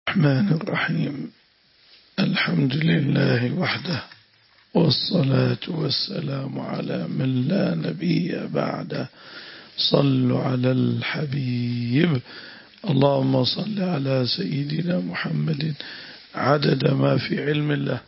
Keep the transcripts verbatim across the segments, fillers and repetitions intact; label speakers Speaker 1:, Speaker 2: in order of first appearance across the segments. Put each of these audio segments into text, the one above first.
Speaker 1: الرحمن الرحيم. الحمد لله وحده، والصلاة والسلام على من لا نبي بعده. صلوا على الحبيب. اللهم صل على سيدنا محمد عدد ما في علم الله،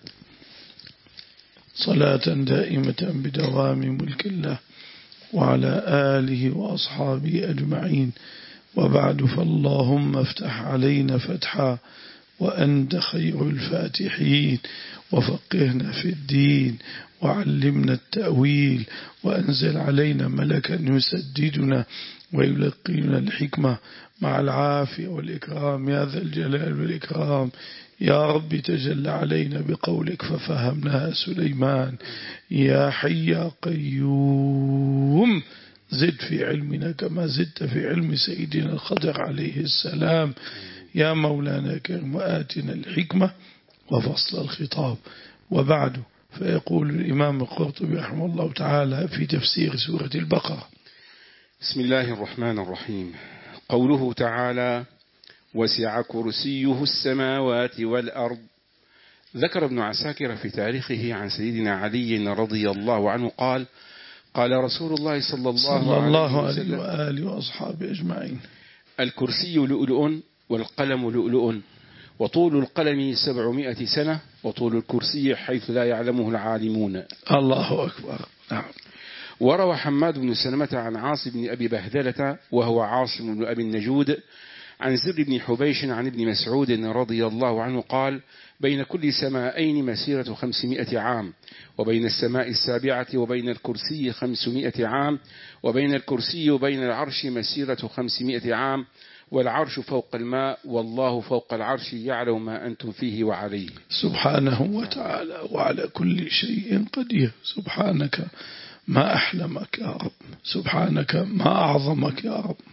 Speaker 1: صلاة دائمة بدوام ملك الله، وعلى آله وأصحابه أجمعين. وبعد، فاللهم افتح علينا فتحا وأنت خير الفاتحين، وفقهنا في الدين، وعلمنا التأويل، وأنزل علينا ملكا يسددنا ويلقينا الحكمة مع العافية والإكرام يا ذا الجلال والإكرام. يا رب تجل علينا بقولك ففهمناها سليمان. يا حي يا قيوم، زد في علمنا كما زدت في علم سيدنا الخضر عليه السلام. يا مولانا كريم، وآتنا الحكمة وفصل الخطاب. وبعد، فيقول الإمام القرطبي رحمه الله تعالى في تفسير سورة البقرة:
Speaker 2: بسم الله الرحمن الرحيم. قوله تعالى: وسع كرسيه السماوات والأرض. ذكر ابن عساكر في تاريخه عن سيدنا علي رضي الله عنه قال: قال رسول الله صلى الله,
Speaker 1: صلى الله
Speaker 2: عليه وسلم:
Speaker 1: عليه وآله وأصحابه أجمعين:
Speaker 2: الكرسي لؤلؤ والقلم لؤلؤ، وطول القلم سبعمائة سنة، وطول الكرسي حيث لا يعلمه العالمون.
Speaker 1: الله أكبر. نعم.
Speaker 2: وروى حماد بن سلمة عن عاصم بن أبي بهدلة وهو عاصم بن أبي النجود عن زر بن حبيش عن ابن مسعود رضي الله عنه قال: بين كل سماءين مسيرة خمسمائة عام، وبين السماء السابعة وبين الكرسي خمسمائة عام، وبين الكرسي وبين العرش مسيرة خمسمائة عام، والعرش فوق الماء، والله فوق العرش يعلم ما أنتم فيه وعليه.
Speaker 1: سبحانه وتعالى وعلى كل شيء قدير. سبحانك ما أحلمك يا رب، سبحانك ما أعظمك يا رب.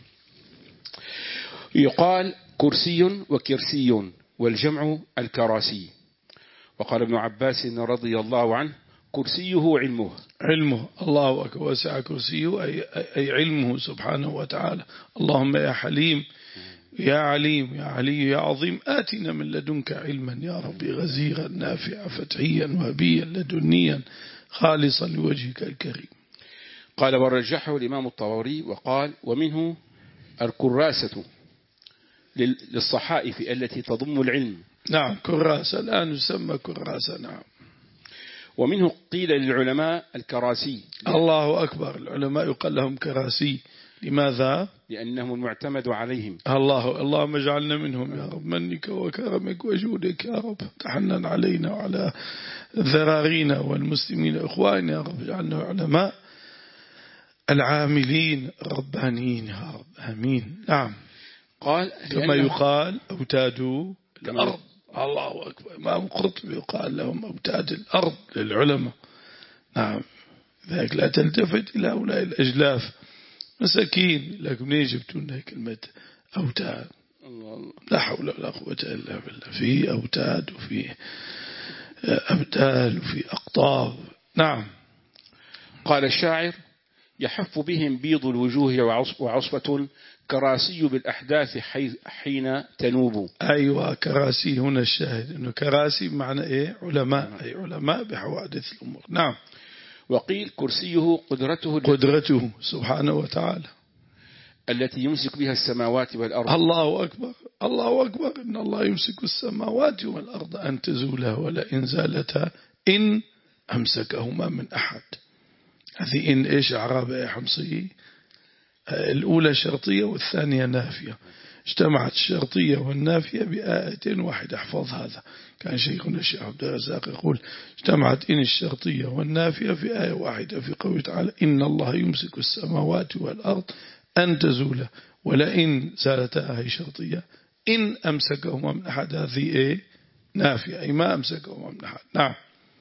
Speaker 2: يقال كرسي وكرسي، والجمع الكراسي. وقال ابن عباس رضي الله عنه: كرسيه علمه.
Speaker 1: علمه، الله أكبر. وسع كرسيه أي, أي علمه سبحانه وتعالى. اللهم يا حليم يا عليم يا علي يا عظيم، آتنا من لدنك علما يا ربي، غزيرا نافعا فتحيا وهبيا لدنيا خالصا لوجهك الكريم.
Speaker 2: قال ورجحه الإمام الطبري وقال: ومنه الكراسة للصحائف التي تضم العلم.
Speaker 1: نعم، كراسة الآن يسمى كراسة. نعم.
Speaker 2: ومنه قيل للعلماء الكراسي.
Speaker 1: الله أكبر. العلماء يقال لهم كراسي. لماذا؟
Speaker 2: لأنهم المعتمد عليهم.
Speaker 1: الله اللهم اجعلنا منهم يا رب، منك وكرمك وجودك يا رب. تحنن علينا وعلى ذرارينا والمسلمين إخواننا يا رب. اجعلنا علماء العاملين الربانيين يا رب، آمين. نعم.
Speaker 2: قال
Speaker 1: كما يقال أوتاد الأرض. الله أكبر. إمام القرطبي يقال لهم أوتاد الأرض للعلماء. نعم. ذلك لا تلتفت إلى هؤلاء الأجلاف مساكين، لكن منين جبتوا لنا كلمة أوتاد؟ لا حول ولا قوة إلا بالله. في أوتاد وفي أبدال وفي أقطاب. نعم.
Speaker 2: قال الشاعر: يحف بهم بيض الوجوه وعصفة، كراسي بالأحداث حين تنوب.
Speaker 1: أيوة، كراسي. هنا الشاهد أنه كراسي معنى إيه؟ علماء، أي علماء بحوادث الأمور. نعم.
Speaker 2: وقيل كرسيه قدرته
Speaker 1: قدرته سبحانه وتعالى
Speaker 2: التي يمسك بها السماوات والأرض.
Speaker 1: الله أكبر. الله أكبر. إن الله يمسك السماوات والأرض أن تزولا ولئن زالتا إن أمسكهما من أحد. هذه إن إيش أعرابها يا حمصي؟ الأولى شرطية والثانية نافية. اجتمعت الشرطية والنافية بآية واحدة. احفظ هذا. كان شيخنا الشيخ عبد الرزاق يقول: اجتمعت إن الشرطية والنافية في آية واحدة في قوله تعالى: إن الله يمسك السماوات والأرض أن تزولا ولئن زالتا هي شرطية، إن أمسكهما من أحد هذه إيه؟ نافية، أي ما أمسكهما من أحد. نعم.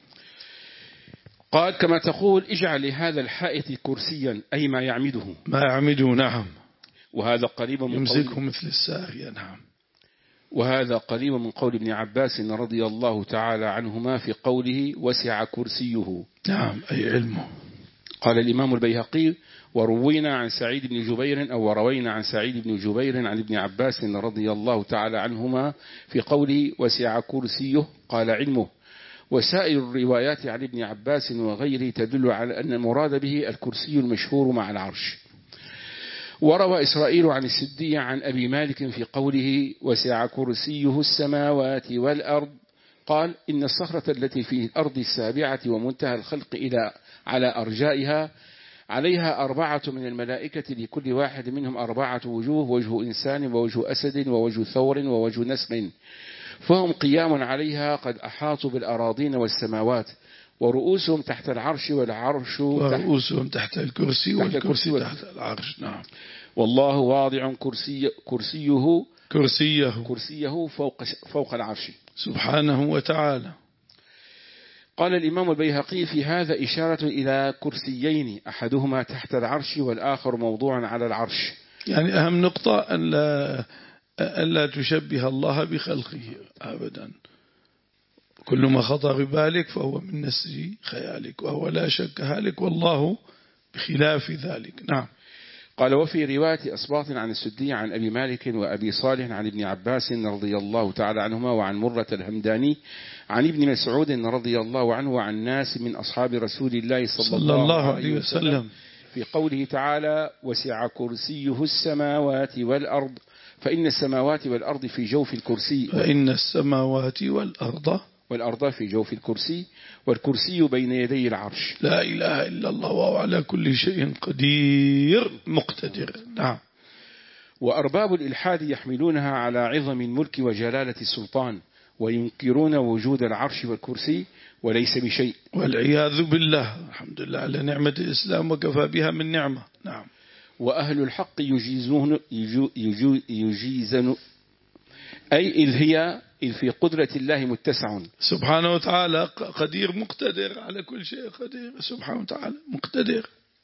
Speaker 2: قال: كما تقول اجعل لهذا الحائط كرسيا، أي ما يعمده.
Speaker 1: ما يعمده. نعم.
Speaker 2: وهذا قريب من
Speaker 1: يمسكه مثل السارية. نعم.
Speaker 2: وهذا قريب من قول ابن عباس رضي الله تعالى عنهما في قوله: وسع كرسيه.
Speaker 1: نعم، أي علمه.
Speaker 2: قال الإمام البيهقي: وروينا عن سعيد بن جبير أو وروينا عن سعيد بن جبير عن ابن عباس رضي الله تعالى عنهما في قوله وسع كرسيه قال علمه. وسائر الروايات عن ابن عباس وغيره تدل على أن المراد به الكرسي المشهور مع العرش. وروى إسرائيل عن السدي عن أبي مالك في قوله وسع كرسيه السماوات والأرض قال إن الصخرة التي في الأرض السابعة ومنتهى الخلق إلى على أرجائها عليها أربعة من الملائكة لكل واحد منهم أربعة وجوه، وجه إنسان ووجه أسد ووجه ثور ووجه نسر، فهم قيام عليها قد أحاطوا بالأراضين والسماوات، ورؤوسهم تحت العرش والعرش
Speaker 1: ورؤوسهم تحت الكرسي
Speaker 2: تحت
Speaker 1: والكرسي
Speaker 2: الكرسي
Speaker 1: تحت العرش. نعم.
Speaker 2: والله واضع كرسي كرسيه
Speaker 1: كرسيه
Speaker 2: كرسيه فوق فوق العرش
Speaker 1: سبحانه وتعالى.
Speaker 2: قال الإمام البيهقي في هذا إشارة إلى كرسيين أحدهما تحت العرش والآخر موضوع على العرش.
Speaker 1: يعني أهم نقطة أن لا, أن لا تشبه الله بخلقه أبدا، كل ما خطر ببالك فهو من نسج خيالك، وهو لا شك هالك والله بخلاف ذلك. نعم.
Speaker 2: قال وفي رواية أصباط عن السدي عن أبي مالك وأبي صالح عن ابن عباس رضي الله تعالى عنهما وعن مرة الهمداني عن ابن مسعود رضي الله عنه وعن ناس من أصحاب رسول الله صلى, صلى الله عليه وسلم في قوله تعالى وسع كرسيه السماوات والأرض فإن السماوات والأرض في جوف الكرسي
Speaker 1: فإن السماوات والأرض
Speaker 2: والأرض في جوف الكرسي والكرسي بين يدي العرش.
Speaker 1: لا إله إلا الله وهو على كل شيء قدير مقتدر. نعم.
Speaker 2: وأرباب الإلحاد يحملونها على عظم الملك وجلالة السلطان وينكرون وجود العرش والكرسي وليس بشيء
Speaker 1: والعياذ بالله. الحمد لله على نعمة الإسلام وكفى بها من نعمة. نعم.
Speaker 2: وأهل الحق يجيزون يجو يجو يجيزن أي إذ هي إذ في قدرة الله متسع
Speaker 1: سبحانه وتعالى قدير مقتدر على كل شيء قدير سبحانه وتعالى مقتدر،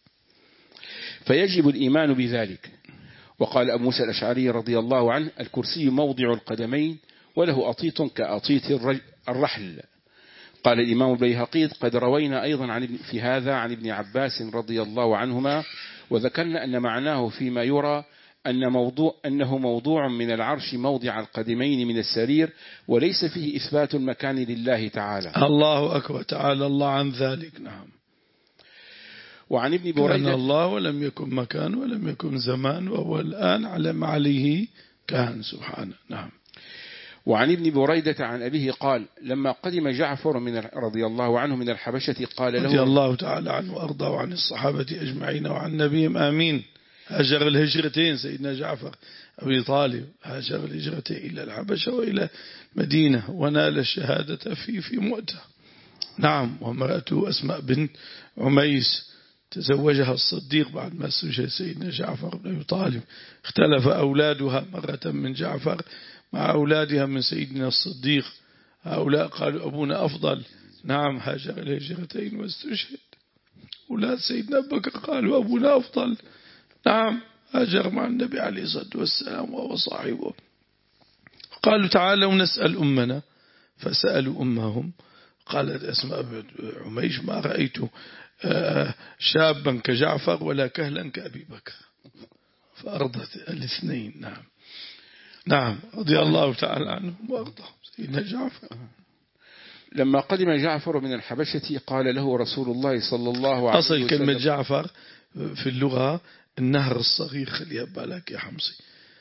Speaker 2: فيجب الإيمان بذلك. وقال أبو موسى الأشعري رضي الله عنه الكرسي موضع القدمين وله أطيط كأطيط الرحل. قال الإمام البيهقي قد روينا أيضا عن في هذا عن ابن عباس رضي الله عنهما وذكرنا أن معناه فيما يرى أن موضوع أنه موضوع من العرش موضع القدمين من السرير وليس فيه إثبات المكان لله تعالى.
Speaker 1: الله أكبر تعالى الله عن ذلك. نعم.
Speaker 2: وعن ابن بريدة
Speaker 1: كان الله ولم يكن مكان ولم يكن زمان وهو الآن على ما عليه كان سبحانه. نعم.
Speaker 2: وعن ابن بريدة عن أبيه قال لما قدم جعفر من رضي الله عنه من الحبشة قال له
Speaker 1: رضي الله تعالى عنه وأرضاه وعن الصحابة أجمعين وعن نبيهم آمين. هاجر الهجرتين سيدنا جعفر أبي طالب هاجر الهجرتين إلى الحبشة وإلى مدينة ونال الشهادة في في مؤتة. نعم. وامرأته أسماء بنت عميس تزوجها الصديق بعد ما استشهد سيدنا جعفر بن أبي طالب. اختلف أولادها مرة من جعفر مع أولادها من سيدنا الصديق، هؤلاء قالوا أبونا أفضل. نعم. هاجر الهجرتين واستشهد. أولاد سيدنا أبو بكر قالوا أبونا أفضل. نعم. هاجر مع النبي عليه الصلاة والسلام وهو صاحبه. قالوا تعالوا نسأل أمنا فسألوا أمهم قالت أسماء بنت عميش ما رأيت شابا كجعفر ولا كهلا كأبي بكر فأرضت الاثنين. نعم. نعم. رضي الله تعالى عنه وأرضاه سيدنا جعفر.
Speaker 2: لما قدم جعفر من الحبشة قال له رسول الله صلى الله عليه وسلم.
Speaker 1: أصل كلمة جعفر في اللغة النهر الصغير، خليها بالك يا حمصي.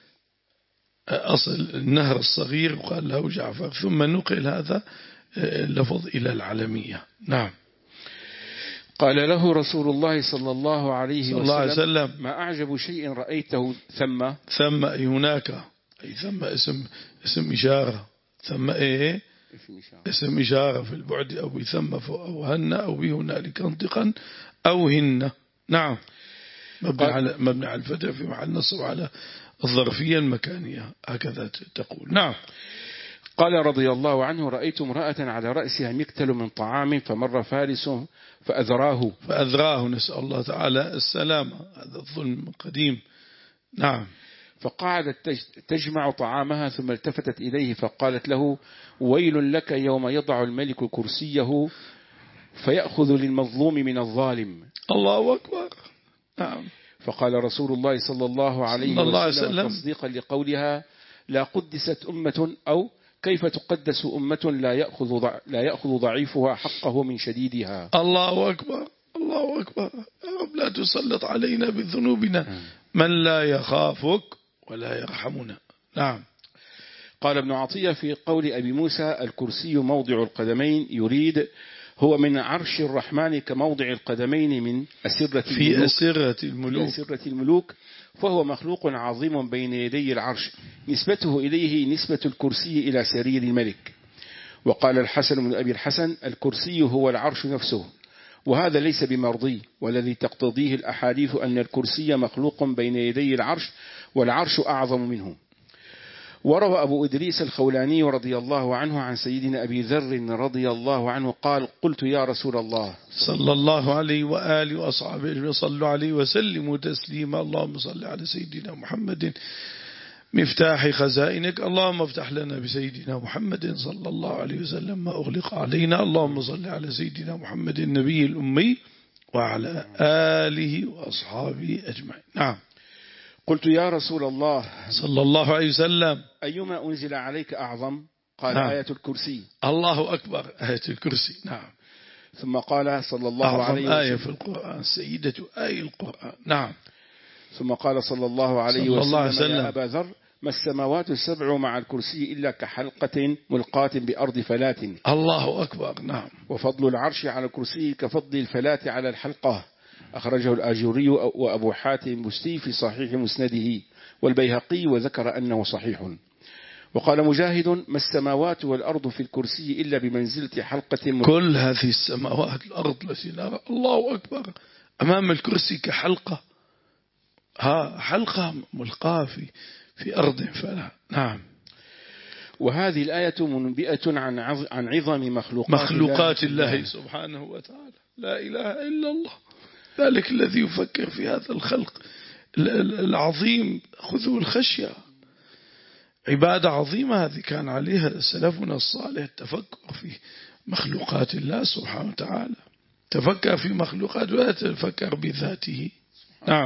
Speaker 1: أصل النهر الصغير وقال له جعفر ثم نقل هذا اللفظ إلى العالمية. نعم.
Speaker 2: قال له رسول الله صلى الله عليه
Speaker 1: صلى الله عليه
Speaker 2: وسلم
Speaker 1: وسلم
Speaker 2: ما أعجب شيء رأيته ثم
Speaker 1: ثم أي هناك أي ثم اسم اسم إشارة ثم إيه اسم إشارة في البعد أو بثم أو هن أو بهنالك انطقا أو هن. نعم. مبني على مبني على الفتح في محل نصب على الظرفية المكانية هكذا تقول. نعم.
Speaker 2: قال رضي الله عنه رأيت امرأة على رأسها مكتل من طعام فمر فارس فأذراه
Speaker 1: فأذراه نسأل الله تعالى السلامة. هذا الظلم قديم. نعم.
Speaker 2: فقعدت تجمع طعامها ثم التفتت إليه فقالت له ويل لك يوم يضع الملك كرسيه فيأخذ للمظلوم من الظالم.
Speaker 1: الله أكبر. نعم.
Speaker 2: فقال رسول الله صلى الله عليه
Speaker 1: الله
Speaker 2: وسلم
Speaker 1: وسلم
Speaker 2: تصديقا لقولها لا قدست أمة أو كيف تقدس أمة لا يأخذ ضع لا يأخذ ضعيفها حقه من شديدها.
Speaker 1: الله أكبر. الله أكبر. يا رب لا تسلط علينا بذنوبنا من لا يخافك ولا يرحمنا. نعم.
Speaker 2: قال ابن عطية في قول أبي موسى الكرسي موضع القدمين يريد هو من عرش الرحمن كموضع القدمين من أسرة
Speaker 1: في
Speaker 2: الملوك
Speaker 1: أسرة الملوك,
Speaker 2: في أسرة الملوك فهو مخلوق عظيم بين يدي العرش نسبته إليه نسبة الكرسي إلى سرير الملك. وقال الحسن بن أبي الحسن الكرسي هو العرش نفسه وهذا ليس بمرضي والذي تقتضيه الأحاديث أن الكرسي مخلوق بين يدي العرش والعرش أعظم منه. وروى أبو إدريس الخولاني رضي الله عنه عن سيدنا أبي ذر رضي الله عنه قال قلت يا رسول الله
Speaker 1: صلى الله عليه وآله وأصحابه صلوا عليه وسلموا تسليما اللهم صل على سيدنا محمد مفتاح خزائنك اللهم افتح لنا بسيدنا محمد صلى الله عليه وسلم ما أغلق علينا اللهم صل على سيدنا محمد النبي الأمي وعلى آله وأصحابه أجمعين. نعم.
Speaker 2: قلت يا رسول الله
Speaker 1: صلى الله عليه وسلم
Speaker 2: أيما أنزل عليك أعظم قال
Speaker 1: نعم.
Speaker 2: آية الكرسي.
Speaker 1: الله أكبر. آية الكرسي. نعم.
Speaker 2: ثم قال صلى الله
Speaker 1: أعظم
Speaker 2: عليه وسلم
Speaker 1: آية في القرآن سيدة آية القرآن. نعم.
Speaker 2: ثم قال صلى الله عليه
Speaker 1: صلى الله عليه
Speaker 2: وسلم
Speaker 1: وسلم
Speaker 2: يا أبا ذر ما السماوات السبع مع الكرسي إلا كحلقة ملقاة بأرض فلات.
Speaker 1: الله أكبر. نعم.
Speaker 2: وفضل العرش على الكرسي كفضل الفلاة على الحلقة. أخرجه الآجوري وأبو حاتم بستي في صحيح مسنده والبيهقي وذكر أنه صحيح. وقال مجاهد ما السماوات والأرض في الكرسي إلا بمنزلة حلقة
Speaker 1: كل هذه السماوات الأرض التي نرى الله أكبر أمام الكرسي كحلقة ها حلقة ملقاة في في أرض فلا. نعم.
Speaker 2: وهذه الآية منبئة عن عن عظم مخلوقات,
Speaker 1: مخلوقات الله, الله سبحانه وتعالى. لا إله إلا الله. ذلك الذي يفكر في هذا الخلق العظيم خذوا الخشية. عبادة عظيمة هذه كان عليها سلفنا الصالح التفكر في مخلوقات الله سبحانه وتعالى. تفكر في مخلوقات ولا تفكر بذاته. نعم.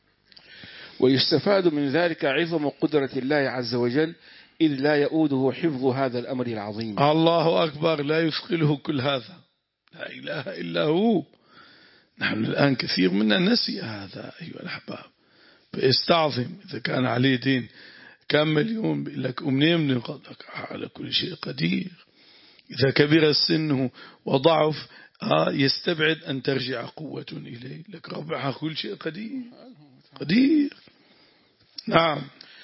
Speaker 2: ويستفاد من ذلك عظم قدرة الله عز وجل إذ لا يؤوده حفظ هذا الأمر العظيم.
Speaker 1: الله أكبر. لا يثقله كل هذا. لا إله إلا هو. نحن الآن كثير منا نسي هذا أيها الأحباب. فاستعظم إذا كان عليه دين كم مليون لك أمني من قدرك على كل شيء قدير. إذا كبر السن وضعف يستبعد أن ترجع قوة إليه لك ربع كل شيء قدير قدير. نعم.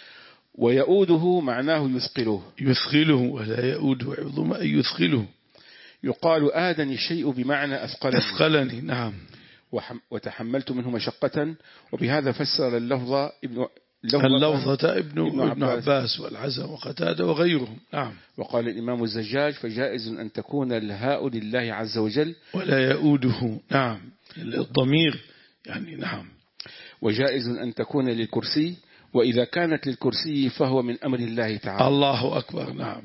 Speaker 2: ويؤوده معناه يثقله
Speaker 1: يثقله ولا يؤوده عظم أن يثقله.
Speaker 2: يقال آدني الشيء بمعنى أثقلني,
Speaker 1: أثقلني. نعم.
Speaker 2: وتحملت منه مشقة. وبهذا فسر اللفظ ابن
Speaker 1: اللفظة ابن, ابن, ابن عباس والحسن وقتادة وغيرهم. نعم.
Speaker 2: وقال الإمام الزجاج فجائز أن تكون الهاء لله عز وجل
Speaker 1: ولا يؤوده. نعم. الضمير يعني. نعم.
Speaker 2: وجائز أن تكون للكرسي وإذا كانت للكرسي فهو من أمر الله تعالى.
Speaker 1: الله أكبر. نعم.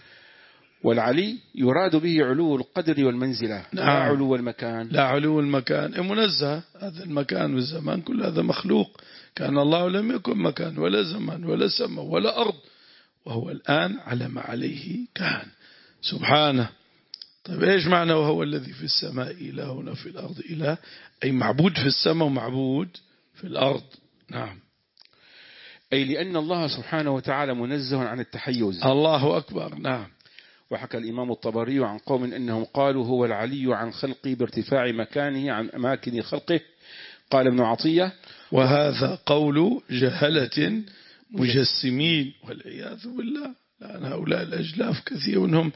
Speaker 2: والعلي يراد به علو القدر والمنزلة.
Speaker 1: نعم.
Speaker 2: لا علو المكان.
Speaker 1: لا علو المكان منزه. هذا المكان والزمان كل هذا مخلوق. كان الله لم يكن مكان ولا زمان ولا سماء ولا أرض وهو الآن على ما عليه كان سبحانه. طيب إيش معنى وهو الذي في السماء إلهنا في الأرض إله أي معبود في السماء ومعبود في الأرض. نعم.
Speaker 2: أي لأن الله سبحانه وتعالى منزه عن التحيز.
Speaker 1: الله أكبر. نعم.
Speaker 2: وحكى الإمام الطبري عن قوم أنهم قالوا هو العلي عن خلقه بارتفاع مكانه عن أماكن خلقه. قال ابن عطية
Speaker 1: وهذا قول جهلة مجسمين والعياذ بالله. لأن هؤلاء الأجلاف كثير منهم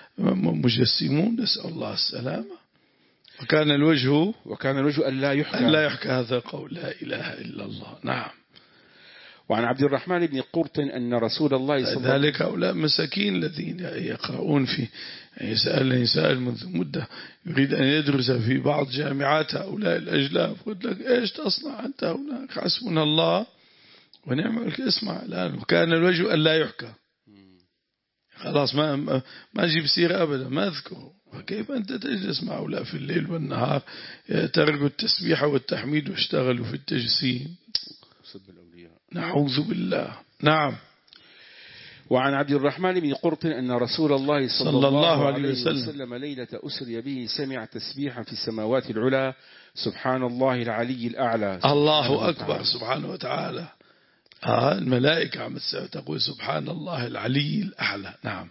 Speaker 1: مجسمون نسأل الله السلامة. وكان الوجه
Speaker 2: وكان الوجه أن لا يحكى
Speaker 1: أن لا يحكى هذا قول لا إله إلا الله. نعم.
Speaker 2: وعن عبد الرحمن بن قرط أن رسول الله صلى الله عليه وسلم
Speaker 1: ذلك هؤلاء مساكين الذين يقرؤون في يسأل يسأل منذ مدة يريد أن يدرس في بعض جامعات هؤلاء الأجلاف قلت لك إيش تصنع أنت هناك حسبنا الله ونعم الوكيل. اسمع الآن وكان الوجه أن لا يحكى خلاص ما ما أجيب سيرة أبدا ما أذكره. فكيف أنت تجلس مع هؤلاء في الليل والنهار تركوا التسبيح والتحميد واشتغلوا في التجسيم؟ نعوذ بالله. نعم.
Speaker 2: وعن عبد الرحمن بن قرط أن رسول الله صلى, صلى الله عليه وسلم, وسلم ليلة أسري به سمع تسبيحا في السماوات العلى سبحان الله العلي الأعلى.
Speaker 1: الله أكبر سبحانه وتعالى. آه الملائكة عم تقول سبحان الله العلي الأعلى. نعم.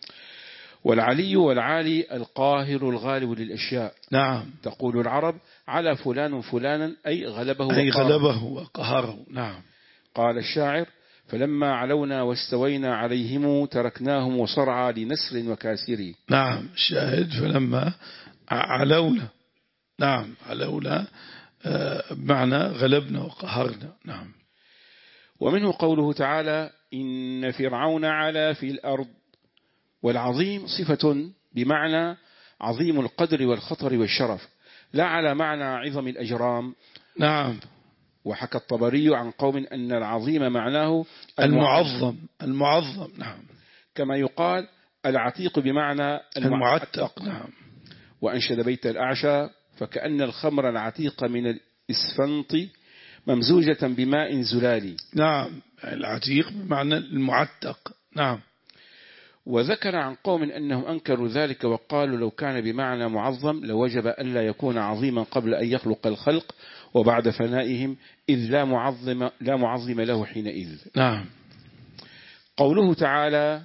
Speaker 2: والعلي والعالي القاهر الغالب للأشياء.
Speaker 1: نعم.
Speaker 2: تقول العرب على فلان فلانا أي غلبه
Speaker 1: أي غلبه وقهره. نعم.
Speaker 2: قال الشاعر فلما علونا واستوينا عليهم تركناهم وصرعى لنسر وكاسر.
Speaker 1: نعم. الشاهد فلما علونا. نعم. علونا بمعنى غلبنا وقهرنا. نعم.
Speaker 2: ومنه قوله تعالى إن فرعون علا في الأرض. والعظيم صفة بمعنى عظيم القدر والخطر والشرف لا على معنى عظم الأجرام.
Speaker 1: نعم.
Speaker 2: وحكى الطبري عن قوم أن العظيم معناه
Speaker 1: المعظم. المعظم. نعم.
Speaker 2: كما يقال العتيق بمعنى
Speaker 1: المعتق. نعم.
Speaker 2: وأنشد بيت الأعشى فكأن الخمر العتيق من الإسفنط ممزوجة بماء زلالي.
Speaker 1: نعم. العتيق بمعنى المعتق. نعم.
Speaker 2: وذكر عن قوم أنهم أنكروا ذلك وقالوا لو كان بمعنى معظم لوجب ألا يكون عظيما قبل أن يخلق الخلق وبعد فنائهم إذ لا معظم, لا معظم له حينئذ.
Speaker 1: نعم.
Speaker 2: قوله تعالى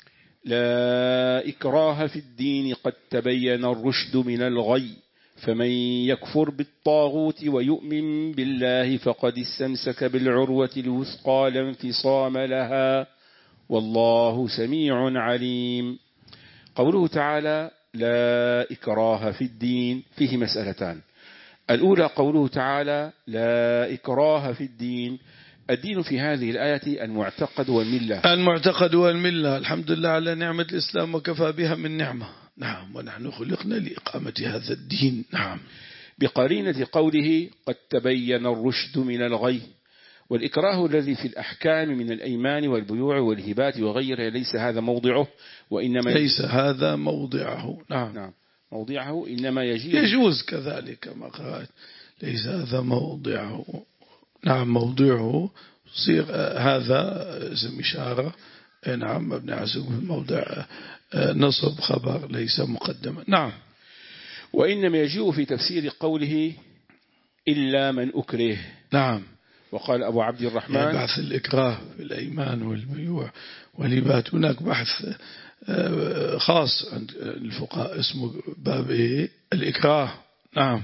Speaker 2: لا إكراه في الدين قد تبين الرشد من الغي فمن يكفر بالطاغوت ويؤمن بالله فقد استمسك بالعروة الوثقى لا انفصام لها والله سميع عليم. قوله تعالى لا إكراه في الدين فيه مسألتان. الأولى قوله تعالى لا إكراه في الدين. الدين في هذه الآية المعتقد والملة.
Speaker 1: المعتقد والملة. الحمد لله على نعمة الإسلام وكفى بها من نعمة. نعم. ونحن خلقنا لإقامة هذا الدين. نعم.
Speaker 2: بقرينة قوله قد تبين الرشد من الغي. والإكراه الذي في الأحكام من الأيمان والبيوع والهبات وغيرها ليس هذا موضعه وإنما
Speaker 1: ليس هذا موضعه. نعم.
Speaker 2: نعم. موضعه إنما يجوز
Speaker 1: يجوز كذلك ما قرأت ليس هذا موضعه. نعم. موضعه صيغ هذا اسم إشارة. نعم. مبني على سكون موضع نصب خبر ليس مقدما. نعم.
Speaker 2: وإنما يجوء في تفسير قوله إلا من أكره.
Speaker 1: نعم.
Speaker 2: وقال أبو عبد الرحمن
Speaker 1: يعني بحث الإكراه في الأيمان والبيوع والهبات هناك بحث خاص عند الفقهاء اسمه باب إيه الإكراه. نعم.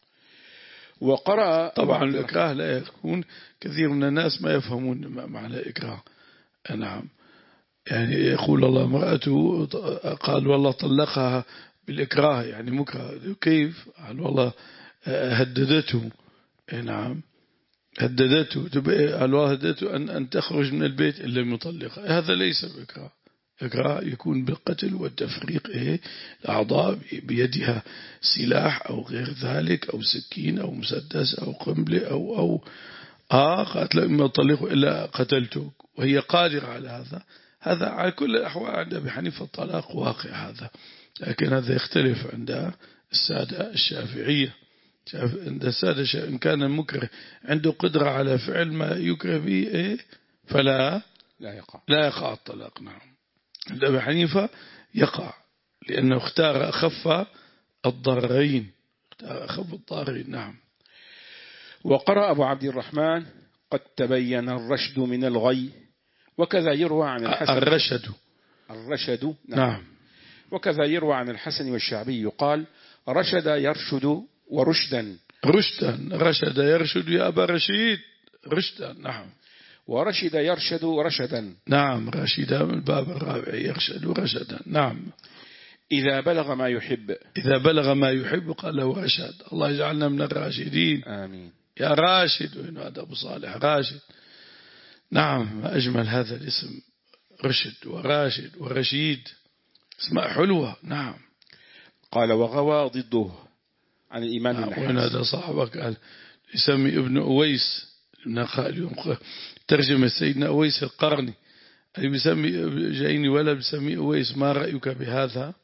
Speaker 2: وقرأ
Speaker 1: طبعا الإكراه لا يكون كثير من الناس ما يفهمون معنى الإكراه. نعم. يعني يقول الله امرأته قال والله طلقها بالإكراه يعني مكره. كيف؟ قال والله هددته. نعم. هددته الله هددته أن أن تخرج من البيت إن لم يطلقها. هذا ليس بإكراه. إكراه يكون بالقتل والتفريق إيه الأعضاء بيدها سلاح أو غير ذلك أو سكين أو مسدس أو قنبلة أو أو آه قالت له إما طلقه إلا قتلتك وهي قادرة على هذا. هذا على كل الأحوال عند أبي حنيفة الطلاق واقع هذا. لكن هذا يختلف عند السادة الشافعية. عند السادة إن كان المكره عنده قدرة على فعل ما يكره به إيه فلا
Speaker 2: لا يقع
Speaker 1: لا يقع الطلاق. نعم. عند أبي حنيفة يقع لأنه اختار أخف الضررين. اختار أخف الضررين. نعم.
Speaker 2: وقرأ أبو عبد الرحمن قد تبين الرشد من الغي. وكذا يروى عن الحسن
Speaker 1: الرشد
Speaker 2: الرشد
Speaker 1: نعم. نعم.
Speaker 2: وكذا يروى عن الحسن والشعبي يقال رشد يرشد ورشدا.
Speaker 1: رشدا. رشد يرشد يا أبا رشيد. رشدا. نعم.
Speaker 2: ورشد يرشد رشدا.
Speaker 1: نعم. رشد من الباب الرابع يرشد رشدا. نعم.
Speaker 2: إذا بلغ ما يحب.
Speaker 1: إذا بلغ ما يحب قال له رشد. الله يجعلنا من الراشدين.
Speaker 2: آمين.
Speaker 1: يا راشد. وإنه هذا أبو صالح راشد. نعم. ما أجمل هذا الاسم رشد وراشد ورشيد اسماء حلوة. نعم.
Speaker 2: قال وغوى ضده عن الإيمان
Speaker 1: نعم.
Speaker 2: النحاس.
Speaker 1: وإن هذا صاحبك قال يسمي ابن أويس ترجم سيدنا أويس القرني اللي بيسمي جايني ولا بيسميه أويس، ما رأيك بهذا؟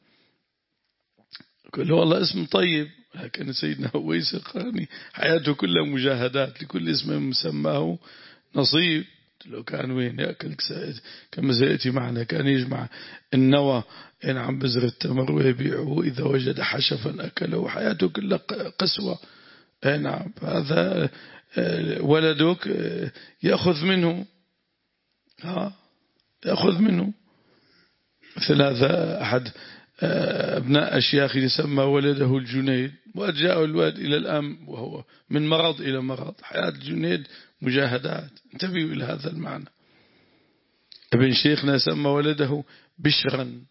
Speaker 1: قال له والله اسم طيب، لكن سيدنا أويس القرني حياته كلها مجاهدات، لكل اسم مسماه نصيب. لو كان وين يأكل كما سيأتي معنا، كان يجمع النوى إن عم بزر التمر ويبيعه، إذا وجد حشفا أكله، حياته كلها قسوة. نعم، هذا ولدك يأخذ منه، ها يأخذ منه. مثل هذا أحد أبناء أشياخ يسمى ولده الجنيد، وجاء الواد إلى الآن وهو من مرض إلى مرض. حياة الجنيد مجاهدات، انتبهوا إلى هذا المعنى. ابن شيخنا سمى ولده بشرا،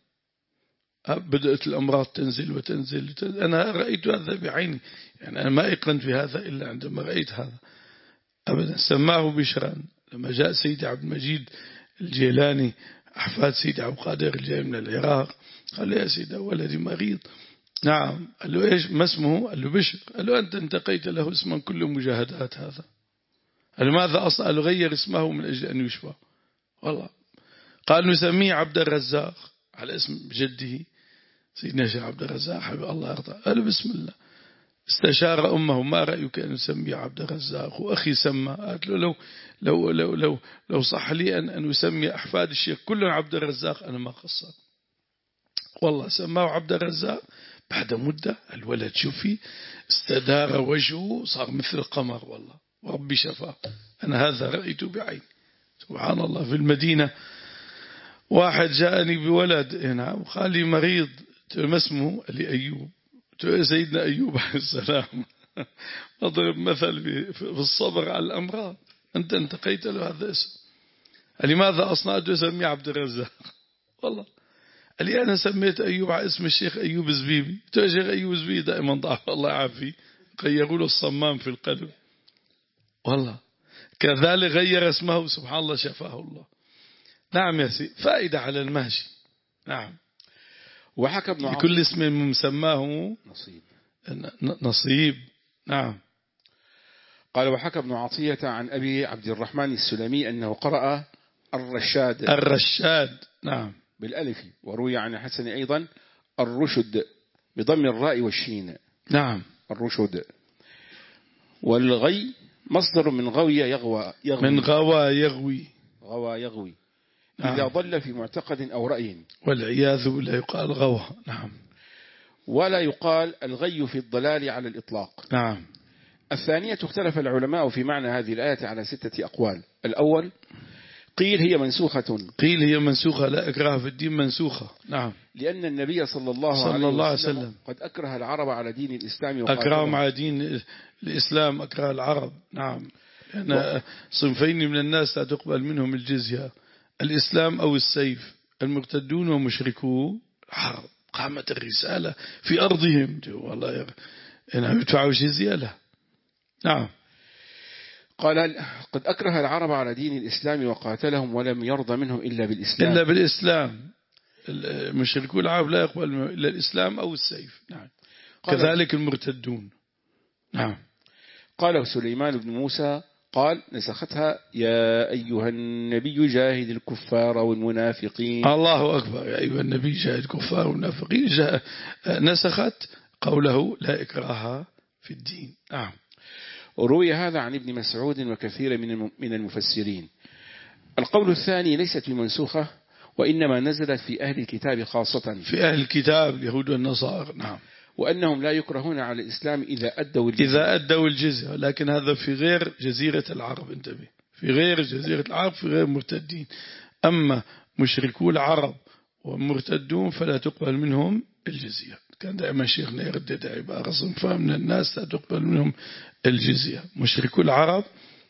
Speaker 1: بدأت الأمراض تنزل وتنزل, وتنزل. أنا رأيت هذا بعيني، يعني أنا ما أيقنت في هذا إلا عندما رأيت هذا أبدا. سماه بشرا. لما جاء سيدي عبد المجيد الجيلاني أحفاد سيدي عبد القادر الجاي من العراق، قال له يا سيدي ولدي مريض. نعم. قال له إيش ما اسمه؟ قال له بشر. قال له أنت انتقيت له اسما كله مجاهدات هذا. قال له ماذا أصلا؟ قال له غير اسمه من أجل أن يشفى. والله قال نسميه عبد الرزاق على اسم جده سيدنا الشيخ عبد الرزاق حبيب الله يرضى. قال له بسم الله. استشار أمه ما رأيك أن نسميه عبد الرزاق؟ وأخي سمى. قالت له لو لو لو لو لو صح لي أن أن أسمي أحفاد الشيخ كلهم عبد الرزاق أنا ما قصر. والله سماه عبد الرزاق. بعد مدة الولد شوفي استدار وجهه صار مثل القمر والله، وربي شفاه. أنا هذا رأيته بعين. سبحان الله. في المدينة واحد جاءني بولد هنا وقال لي مريض. ما اسمه؟ قال لي أيوب. سيدنا أيوب عليه السلام أضرب مثل في الصبر على الأمراض. أنت انتقيت له هذا اسم. قال لي ماذا أصنعت؟ أسمي عبد الرزاق. والله قال لي أنا سميت أيوب على اسم الشيخ أيوب زبيبي. الشيخ أيوب زبيبي دائما ضعف الله يعافيه، غيروا له الصمام في القلب. والله كذلك غير اسمه سبحان الله شفاه الله. نعم يا سيدي، فائدة على الماشي. نعم.
Speaker 2: وحكى ابن عطية
Speaker 1: لكل اسم مسماه
Speaker 2: نصيب.
Speaker 1: نصيب. نعم.
Speaker 2: قال وحكى ابن عطية عن أبي عبد الرحمن السلمي أنه قرأ الرشاد
Speaker 1: الرشاد نعم
Speaker 2: بالألف، وروي عن الحسن أيضا الرشد بضم الراء والشين.
Speaker 1: نعم
Speaker 2: الرشد. والغي مصدر من غوي يغوى, يغوي
Speaker 1: من غوى يغوي
Speaker 2: غوى يغوي
Speaker 1: نعم.
Speaker 2: إذا ضل في معتقد أو رأي.
Speaker 1: والعياذ بالله يقال غوى. نعم.
Speaker 2: ولا يقال الغي في الضلال على الإطلاق.
Speaker 1: نعم.
Speaker 2: الثانية اختلف العلماء في معنى هذه الآية على ستة أقوال. الأول قيل هي منسوخة.
Speaker 1: قيل هي منسوخة، لا إكراه في الدين، منسوخة. نعم.
Speaker 2: لأن النبي صلى الله,
Speaker 1: صلى
Speaker 2: عليه,
Speaker 1: الله عليه
Speaker 2: وسلم
Speaker 1: وسلم
Speaker 2: قد أكره العرب على دين الإسلام
Speaker 1: أكرههم على دين الإسلام، أكره العرب. نعم. لأن صنفين من الناس لا تقبل منهم الجزية، الإسلام أو السيف. المرتدون ومشركو العرب قامت الرسالة في أرضهم والله إنهم يدفعوا جزية له. نعم.
Speaker 2: قال قد أكره العرب على دين الإسلام وقاتلهم ولم يرضى منهم إلا بالإسلام.
Speaker 1: إلا بالإسلام. المشركون العرب لا يقبل منهم إلا الإسلام أو السيف. نعم. كذلك المرتدون. نعم.
Speaker 2: قال سليمان بن موسى قال نسختها يا أيها النبي جاهد الكفار والمنافقين.
Speaker 1: الله أكبر. يا أيها النبي جاهد الكفار والمنافقين. نسخت قوله لا إكراه في الدين. نعم.
Speaker 2: وروي هذا عن ابن مسعود وكثير من المفسرين. القول الثاني ليست بمنسوخة، وإنما نزلت في أهل الكتاب خاصة،
Speaker 1: في أهل الكتاب اليهود والنصارى. نعم.
Speaker 2: وأنهم لا يكرهون على الإسلام إذا أدوا الجزية.
Speaker 1: إذا أدوا الجزية، لكن هذا في غير جزيرة العرب. انتبه، في غير جزيرة العرب، في غير مرتدين. أما مشركو العرب ومرتدون فلا تقبل منهم الجزية. كان دائما شيخنا يردد عبارة صنفا من الناس لا تقبل منهم الجزية، مشركو العرب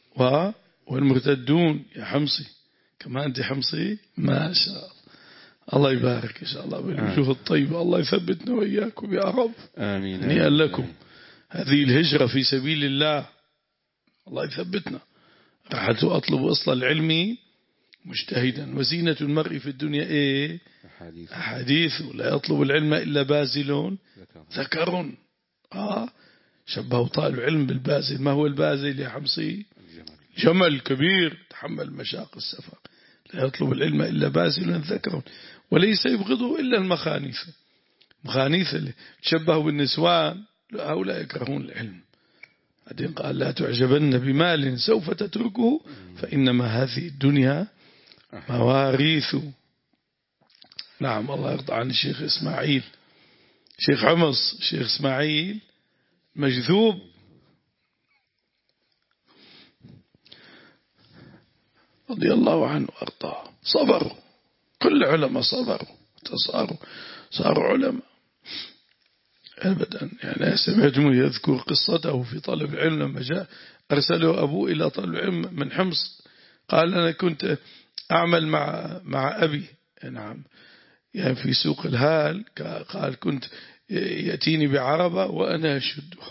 Speaker 1: والمرتدون. يا حمصي كما أنت حمصي ما شاء الله. الله يبارك إن شاء الله بالوجوه الطيبة. الله يثبتنا وإياكم يا رب.
Speaker 2: آمين.
Speaker 1: هنيئا لكم هذه الهجرة في سبيل الله. الله يثبتنا. رحلت أطلب أصل العلم مجتهدا، وزينة المرء في الدنيا إيه؟ أحاديث. أحاديث. لا يطلب العلم إلا بازل ذكر. آه شبه طالب العلم بالبازل. ما هو البازل يا حمصي؟ جمل كبير تحمل مشاق السفر، لا يطلب العلم إلا بازل ذكر وليس يبغضه إلا المخانيث. مخانيث اللي تشبهوا بالنسوان هؤلاء يكرهون العلم. بعدين قال لا تعجبن بمال سوف تتركه فإنما هذه الدنيا مواريث. نعم الله يرضى عن الشيخ إسماعيل شيخ حمص شيخ إسماعيل مجذوب رضي الله عنه وأرضاه. صبروا كل علماء صبروا تصاروا صاروا علماء أبدا. يعني سمعتم يذكر قصته في طلب العلم لما جاء أرسله أبوه إلى طلب العلم من حمص. قال أنا كنت أعمل مع مع أبي نعم يعني في سوق الهال. قال كنت يأتيني بعربة وأنا أشده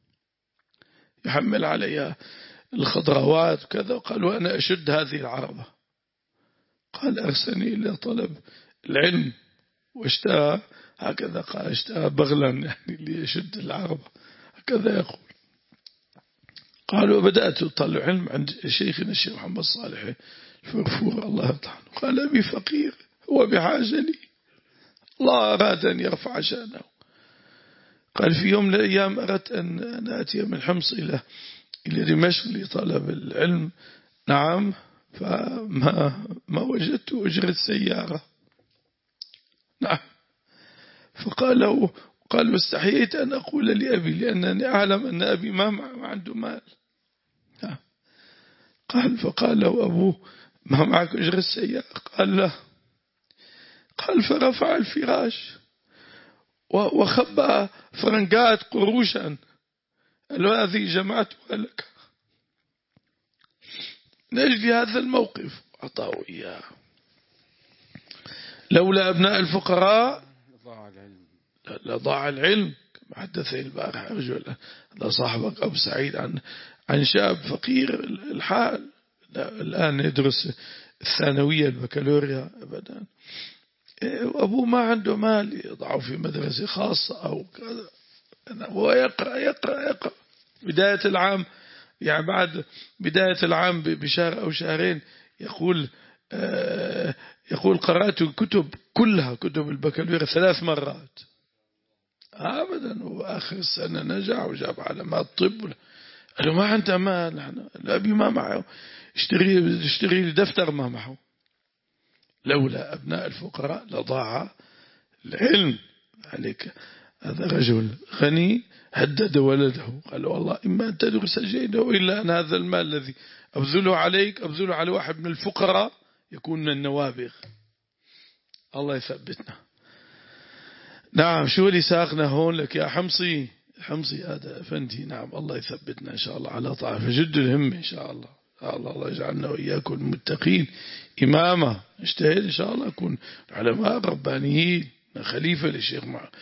Speaker 1: يحمل عليها الخضروات وكذا. قال وأنا أشد هذه العربة. قال أرسلني إلى طلب العلم واشتهى هكذا. قال اشتهى بغلا يعني ليشد العربة هكذا يقول. قالوا بدأت أطلع علم عند شيخنا الشيخ محمد صالح الفرفور الله يرحمه. قال أبي فقير هو بحاجة لي الله أراد أن يرفع شأنه. قال في يوم من الأيام أردت أن أتي من حمص إلى إلى دمشق لطلب العلم نعم فما ما وجدت أجرة سيارة نعم. فقال له قال واستحييت أن أقول لأبي لأنني أعلم أن أبي ما, ما عنده مال. قال فقال له أبوه ما معك أجرة السيارة؟ قال لا. قال فرفع الفراش وخبأ فرنقات قروشا قال له هذه جمعتها لك نجد هذا الموقف أعطاه إياه. لولا أبناء الفقراء لضاع العلم كما حدث البارح رجل هذا صاحبك أبو سعيد عن عن شاب فقير الحال الآن يدرس الثانوية البكالوريا أبدا وأبوه ما عنده مال يضعه في مدرسة خاصة أو كذا ويقرأ يقرأ يقرأ بداية العام يعني بعد بداية العام بشهر أو شهرين يقول آه يقول قرأت الكتب كلها كتب البكالوريا ثلاث مرات أبدا. وآخر السنة نجح وجاب علامات طب. قالوا ما عنده مال نحن الأبي ما معه اشتري اشتري لي دفتر ما معه. لولا أبناء الفقراء لضاع العلم عليك. هذا رجل غني هدد ولده قال والله إما أن تدرس جيدا وإلا أن هذا المال الذي أبذله عليك أبذله على واحد من الفقراء يكون من النوابغ. الله يثبتنا. نعم شو اللي ساقنا هون لك يا حمصي حمصي هذا أفندي. نعم الله يثبتنا إن شاء الله على طاعة فجد الهمة إن شاء الله. الله الله يجعلنا وإياكم المتقين إمامة اجتهد إن شاء الله أكون علماء ربانيين. خليفة للشيخ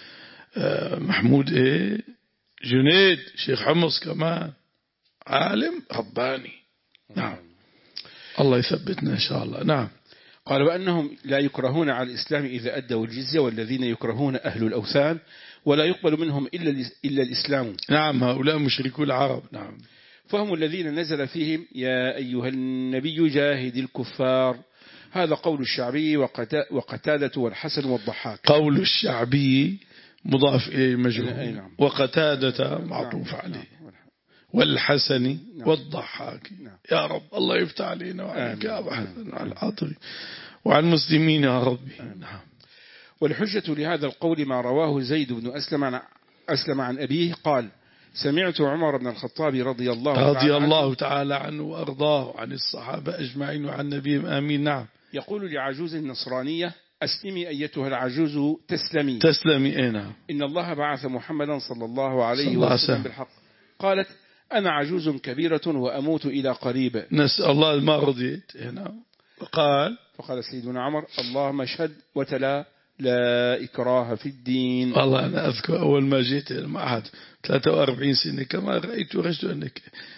Speaker 1: محمود إيه جنيد شيخ حمص كمان عالم رباني. نعم الله يثبتنا إن شاء الله. نعم
Speaker 2: قال وأنهم لا يكرهون على الإسلام إذا أدوا الجزية والذين يكرهون أهل الأوثان ولا يقبل منهم إلا إلا الإسلام.
Speaker 1: نعم هؤلاء مشركو العرب. نعم
Speaker 2: فهم الذين نزل فيهم يا أيها النبي جاهد الكفار. هذا قول الشعبي وقتادة والحسن والضحاك.
Speaker 1: قول الشعبي مضاف إليه مجهول وقتادة معطوف عليه والحسن والضحاك. يا رب الله يفتح علينا وعليك يا أبا حسن على العاطري وعلى المسلمين يا ربي. نعم.
Speaker 2: والحجة لهذا القول ما رواه زيد بن أسلم عن, أسلم عن أبيه قال سمعت عمر بن الخطاب رضي الله
Speaker 1: رضي تعالى الله عنه تعالى عنه وأرضاه عن الصحابة أجمعين وعن نبيهم آمين. نعم.
Speaker 2: يقول لعجوز النصرانية أسلمي أيتها العجوز تسلمي
Speaker 1: تسلمي أين إن
Speaker 2: الله بعث محمدا صلى الله عليه وسلم بالحق. قالت أنا عجوز كبيرة وأموت إلى قريب
Speaker 1: نسأل الله ما رضيت هنا. وقال
Speaker 2: فقال سيدنا عمر اللهم اشهد وتلا لا إكراه في الدين.
Speaker 1: والله أنا أذكر أول ما جيت المعهد ثلاثة وأربعين سنة كما رأيت رجل أنك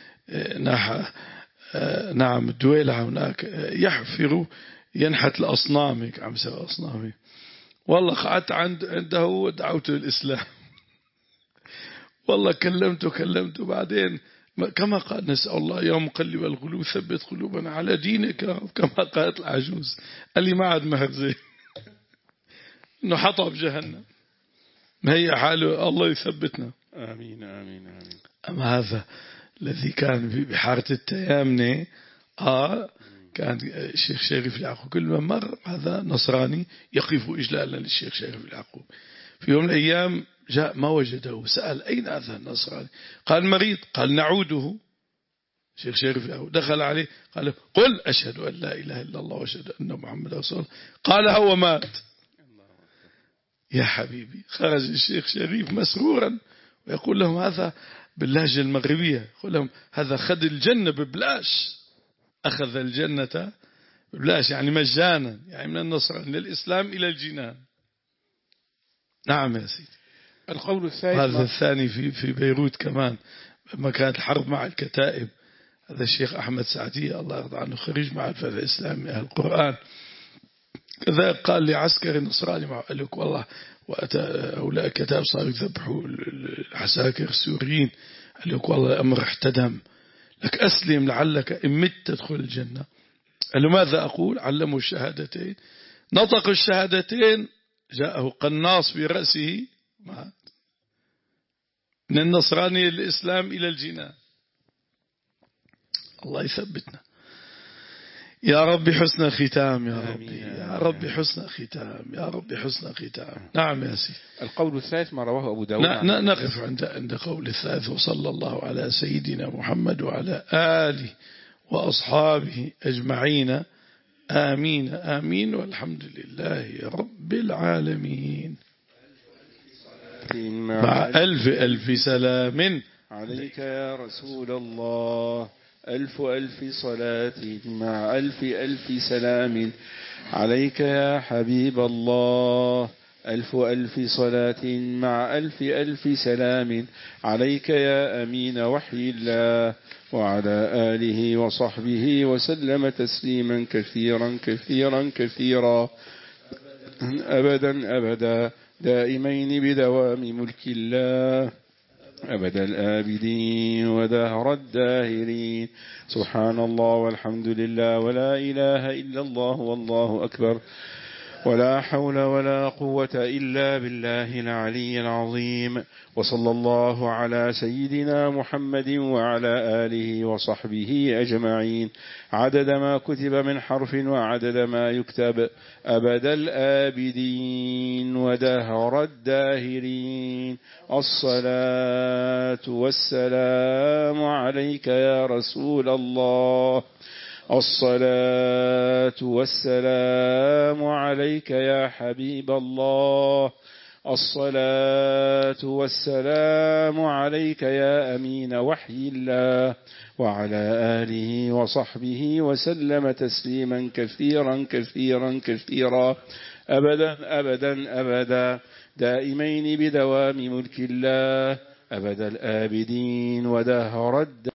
Speaker 1: نح نعم الدويلة هناك يحفر ينحت الأصنام عم سوى أصنامي. والله قعدت عند عنده ودعوته الإسلام. والله كلمته كلمته بعدين كما قال نسأل الله يا مقلب القلوب ثبت قلوبنا على دينك، كما قالت العجوز. قال لي ما عاد مهر زين إنه حطب جهنم. ما هي حاله الله يثبتنا.
Speaker 2: آمين آمين آمين.
Speaker 1: أما هذا الذي كان بحارة التيامنة آه كان الشيخ شريف اليعقوب كل ما مر هذا نصراني يقف إجلالا للشيخ شريف اليعقوب. في يوم من الأيام جاء ما وجده، سأل أين هذا النصراني؟ قال مريض. قال نعوده. الشيخ شريف اليعقوب دخل عليه قال قل أشهد أن لا إله إلا الله وأشهد أن محمد رسول الله. قال هو مات. يا حبيبي خرج الشيخ شريف مسرورا ويقول لهم هذا باللهجة المغربية، يقول لهم هذا خد الجنة ببلاش، أخذ الجنة ببلاش يعني مجانا، يعني من النصرانية للإسلام إلى الجنان. نعم يا سيدي.
Speaker 2: القول الثالث
Speaker 1: هذا الثاني في في بيروت كمان لما كانت الحرب مع الكتائب، هذا الشيخ أحمد سعدية الله يرضى عنه خريج مع الفتح الإسلامي أهل القرآن، كذا قال لعسكري نصراني معه قال لك والله وقت هؤلاء الكتاب صاروا يذبحوا العساكر السوريين، قال لك والله الأمر احتدم، لك أسلم لعلك إن مت تدخل الجنة. قال له ماذا أقول؟ علموا الشهادتين، نطق الشهادتين جاءه قناص في رأسه مات. من النصراني للإسلام إلى الجنان. الله يثبتنا يا رب. حسن ختام يا ربي، يا رب حسن ختام، يا رب حسن ختام. نعم يا سيدي.
Speaker 2: القول الثالث ما رواه أبو داود.
Speaker 1: نقف عند عند قول الثالث. وصلى الله على سيدنا محمد وعلى آله وأصحابه أجمعين. آمين آمين والحمد لله رب العالمين. مع ألف ألف سلام
Speaker 2: عليك يا رسول الله، ألف ألف صلاة مع ألف ألف سلام عليك يا حبيب الله، ألف ألف صلاة مع ألف ألف سلام عليك يا أمين وحي الله، وعلى آله وصحبه وسلم تسليما كثيرا كثيرا كثيرا أبدا أبدا دائمين بدوام ملك الله أبد الآبدين ودهر الداهرين. سبحان الله والحمد لله ولا إله إلا الله والله أكبر، ولا حول ولا قوة إلا بالله العلي العظيم. وصلى الله على سيدنا محمد وعلى آله وصحبه أجمعين عدد ما كتب من حرف وعدد ما يكتب أبد الآبدين ودهر الداهرين. الصلاة والسلام عليك يا رسول الله، الصلاة والسلام عليك يا حبيب الله، الصلاة والسلام عليك يا أمين وحي الله، وعلى آله وصحبه وسلم تسليما كثيرا كثيرا كثيرا أبدا أبدا أبدا دائمين بدوام ملك الله أبد الآبدين ودهر الدهر.